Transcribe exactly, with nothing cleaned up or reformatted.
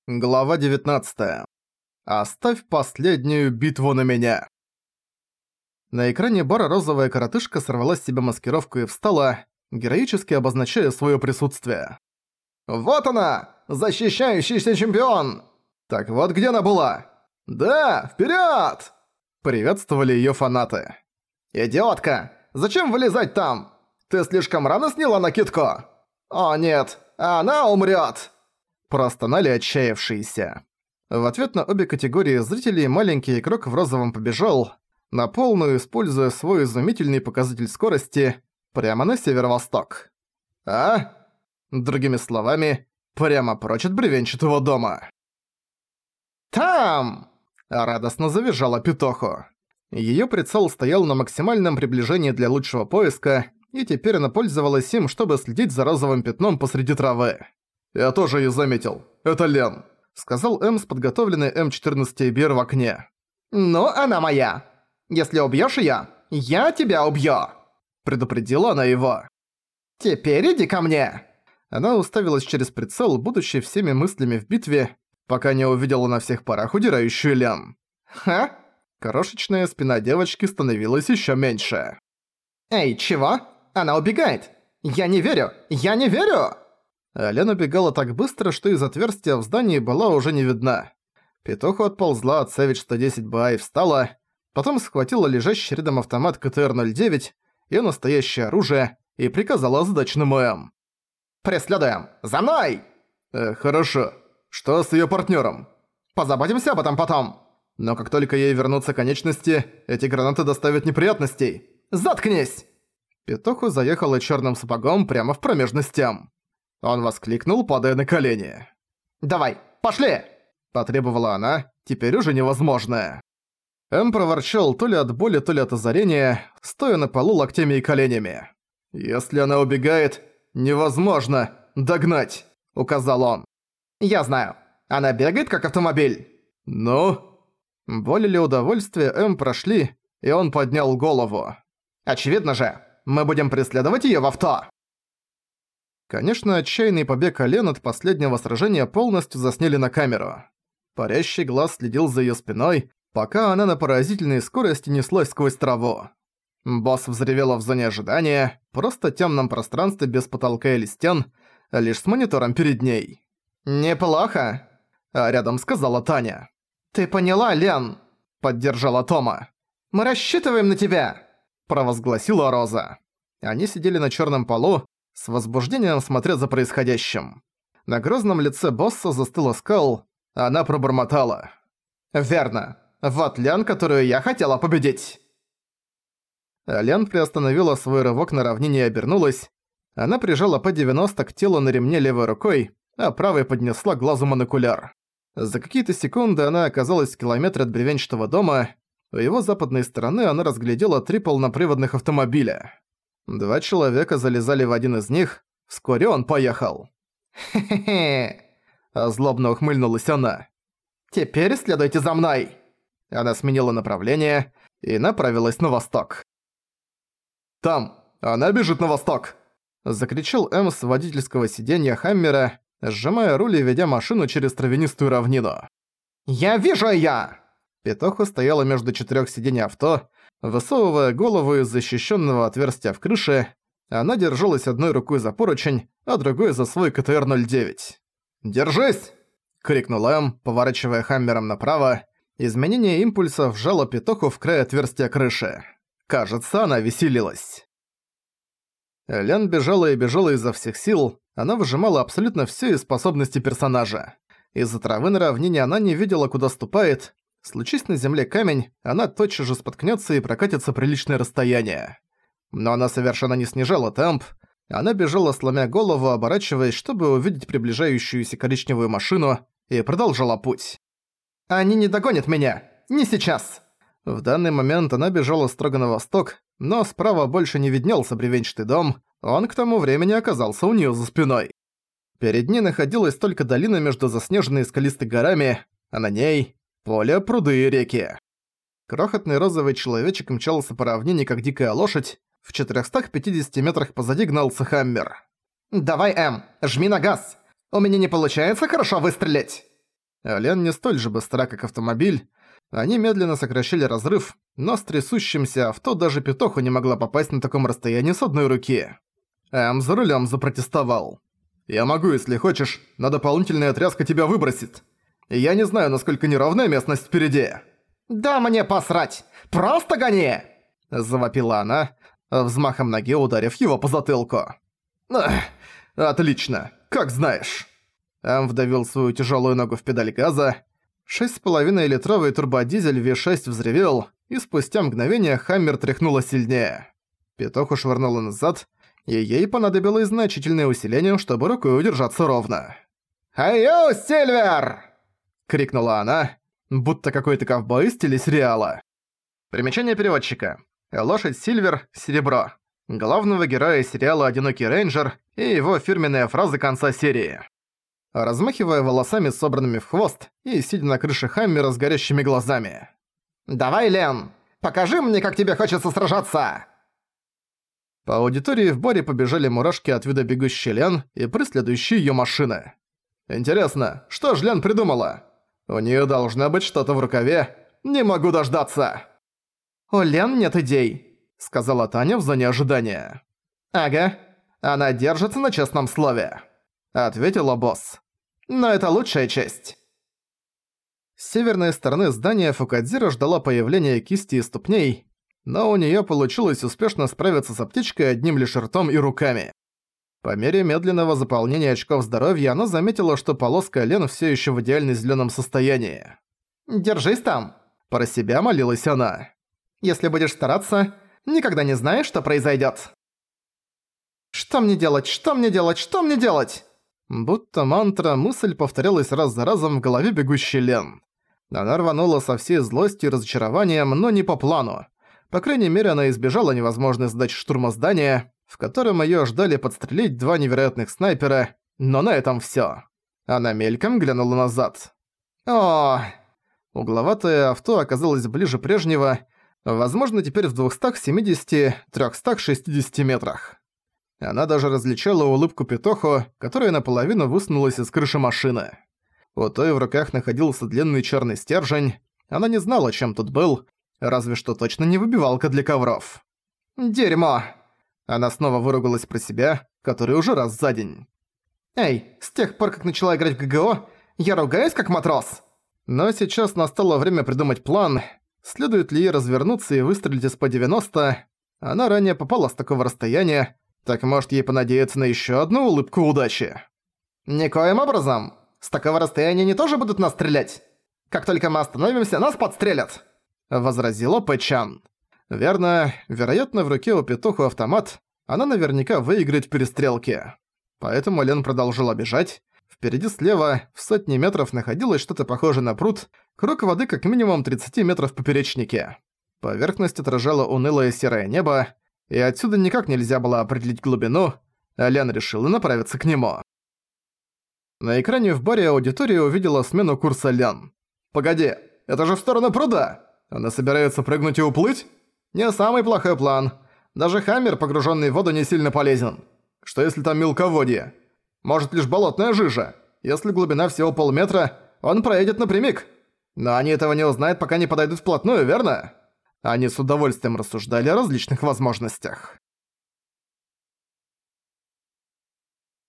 Глава девятнадцатая. Оставь последнюю битву на меня. На экране бара розовая коротышка сорвала с себя маскировку и встала, героически обозначая своё присутствие. «Вот она! Защищающийся чемпион! Так вот где она была! Да, вперёд!» Приветствовали её фанаты. «Идиотка! Зачем вылезать там? Ты слишком рано сняла накидку? О нет, она умрёт!» Простонали отчаявшиеся. В ответ на обе категории зрителей маленький игрок в розовом побежал, на полную используя свой изумительный показатель скорости, прямо на северо-восток. А? Другими словами, прямо прочь от бревенчатого дома. «Там!» – радостно завизжала Петоху. Её прицел стоял на максимальном приближении для лучшего поиска, и теперь она пользовалась им, чтобы следить за розовым пятном посреди травы. «Я тоже её заметил. Это Лен», — сказал М с подготовленной эм четырнадцать эй би ар в окне. «Ну, она моя. Если убьёшь её, я тебя убью», — предупредила она его. «Теперь иди ко мне». Она уставилась через прицел, будучи всеми мыслями в битве, пока не увидела на всех парах удирающую Лен. «Ха?» Крошечная спина девочки становилась ещё меньше. «Эй, чего? Она убегает! Я не верю! Я не верю!» Лен убегала так быстро, что из отверстия в здании была уже не видна. Петуху отползла от Savage сто десять бэ и встала, потом схватила лежащий рядом автомат ка тэ эр ноль девять и настоящее оружие и приказала задачному М. «Преследуем! За мной!» э, «Хорошо. Что с её партнёром?» «Позаботимся об этом потом!» «Но как только ей вернутся конечности, эти гранаты доставят неприятностей!» «Заткнись!» Петуху заехала чёрным сапогом прямо в промежность М. Он воскликнул, падая на колени. «Давай, пошли!» – потребовала она, теперь уже невозможное. М проворчал то ли от боли, то ли от озарения, стоя на полу локтями и коленями. «Если она убегает, невозможно догнать», – указал он. «Я знаю. Она бегает, как автомобиль». «Ну?» Боль или удовольствие М прошли, и он поднял голову. «Очевидно же, мы будем преследовать её в авто». Конечно, отчаянный побег Лен от последнего сражения полностью засняли на камеру. Парящий глаз следил за её спиной, пока она на поразительной скорости неслась сквозь траву. Босс взревела в зоне ожидания, просто тёмном пространстве без потолка или стен, лишь с монитором перед ней. «Неплохо», — а рядом сказала Таня. «Ты поняла, Лен?» — поддержала Тома. «Мы рассчитываем на тебя», — провозгласила Роза. Они сидели на чёрном полу, с возбуждением смотря за происходящим. На грозном лице босса застыла скал, а она пробормотала. «Верно. Вот Лен, которую я хотела победить!» Лен приостановила свой рывок на равнине и обернулась. Она прижала П девяносто к телу на ремне левой рукой, а правой поднесла к глазу монокуляр. За какие-то секунды она оказалась в километре от бревенчатого дома. У его западной стороны она разглядела три полноприводных автомобиля. Два человека залезали в один из них, вскоре он поехал. «Хе-хе-хе!» – злобно ухмыльнулась она. «Теперь следуйте за мной!» Она сменила направление и направилась на восток. «Там! Она бежит на восток!» – закричал М с водительского сиденья Хаммера, сжимая руль и ведя машину через травянистую равнину. «Я вижу её!» Петуха стояла между четырёх сидений авто, высовывая голову из защищенного отверстия в крыше. Она держалась одной рукой за поручень, а другой за свой ка тэ эр ноль девять. «Держись!» — крикнул М, поворачивая Хаммером направо. Изменение импульса вжало Петуху в край отверстия крыши. Кажется, она веселилась. Лен бежала и бежала изо всех сил. Она выжимала абсолютно все из способностей персонажа. Из-за травы на равнине она не видела, куда ступает. Случись на земле камень, она тотчас же споткнётся и прокатится приличное расстояние. Но она совершенно не снижала темп. Она бежала, сломя голову, оборачиваясь, чтобы увидеть приближающуюся коричневую машину, и продолжала путь. «Они не догонят меня! Не сейчас!» В данный момент она бежала строго на восток, но справа больше не виднелся бревенчатый дом, он к тому времени оказался у неё за спиной. Перед ней находилась только долина между заснеженной скалистой горами, а на ней поле, пруды и реки. Крохотный розовый человечек мчался по равнине, как дикая лошадь. В четырёхстах пятидесяти метрах позади гнался Хаммер. «Давай, М, жми на газ! У меня не получается хорошо выстрелить!» Лен не столь же быстра, как автомобиль. Они медленно сокращали разрыв, но с трясущимся авто даже Петоху не могла попасть на таком расстоянии с одной руки. Эм за рулем запротестовал. «Я могу, если хочешь, но дополнительная тряска тебя выбросит. Я не знаю, насколько неровная местность впереди». «Да мне посрать! Просто гони!» – завопила она, взмахом ноги ударив его по затылку. «Отлично, как знаешь». Эм вдавил свою тяжелую ногу в педаль газа. шесть с половиной литровый турбодизель ви шесть взревел, и спустя мгновение Хаммер тряхнуло сильнее. Петоху швырнуло назад, и ей понадобилось значительное усиление, чтобы рукой удержаться ровно. «Айо, Сильвер!» — крикнула она, будто какой-то ковбой из телесериала. Примечание переводчика. Лошадь Сильвер — серебро. Главного героя сериала «Одинокий рейнджер» и его фирменная фраза конца серии. Размахивая волосами, собранными в хвост, и сидя на крыше Хаммера с горящими глазами. «Давай, Лен, покажи мне, как тебе хочется сражаться!» По аудитории в баре побежали мурашки от вида бегущей Лен и преследующей её машины. «Интересно, что ж Лен придумала? У неё должно быть что-то в рукаве. Не могу дождаться!» «У Лен нет идей», — сказала Таня в зоне ожидания. «Ага, она держится на честном слове», — ответила босс. «Но это лучшая часть». С северной стороны здания Фукадзира ждала появления кисти и ступней, но у неё получилось успешно справиться с аптечкой одним лишь ртом и руками. По мере медленного заполнения очков здоровья она заметила, что полоска Лен всё ещё в идеально зелёном состоянии. «Держись там!» – про себя молилась она. «Если будешь стараться, никогда не знаешь, что произойдёт». «Что мне делать? Что мне делать? Что мне делать?» Будто мантра, мысль повторялась раз за разом в голове бегущей Лен. Она рванула со всей злостью и разочарованием, но не по плану. По крайней мере, она избежала невозможной задачи штурма здания, в котором её ждали подстрелить два невероятных снайпера, но на этом всё. Она мельком глянула назад. О, угловатое авто оказалось ближе прежнего, возможно, теперь в двухстах семидесяти — трёхстах шестидесяти метрах. Она даже различала улыбку Петоху, которая наполовину высунулась из крыши машины. У той в руках находился длинный чёрный стержень. Она не знала, чем тут был, разве что точно не выбивалка для ковров. «Дерьмо!» Она снова выругалась про себя, который уже раз за день. «Эй, с тех пор, как начала играть в ГГО, я ругаюсь как матрос!» Но сейчас настало время придумать план. Следует ли ей развернуться и выстрелить из П девяносто? Она ранее попала с такого расстояния, так может ей понадеяться на ещё одну улыбку удачи? «Никоим образом! С такого расстояния они тоже будут нас стрелять! Как только мы остановимся, нас подстрелят!» Возразила Пэчан. Верно, вероятно, в руке у Петуху автомат, она наверняка выиграет в перестрелке. Поэтому Лен продолжила бежать. Впереди слева, в сотни метров, находилось что-то похожее на пруд, круг воды как минимум тридцати метров в поперечнике. Поверхность отражала унылое серое небо, и отсюда никак нельзя было определить глубину, а Лен решила направиться к нему. На экране в баре аудитория увидела смену курса Лен. «Погоди, это же в сторону пруда! Она собирается прыгнуть и уплыть? Не самый плохой план. Даже Хаммер, погруженный в воду, не сильно полезен. Что если там мелководье? Может, лишь болотная жижа? Если глубина всего полметра, он проедет напрямик. Но они этого не узнают, пока не подойдут вплотную, верно?» Они с удовольствием рассуждали о различных возможностях.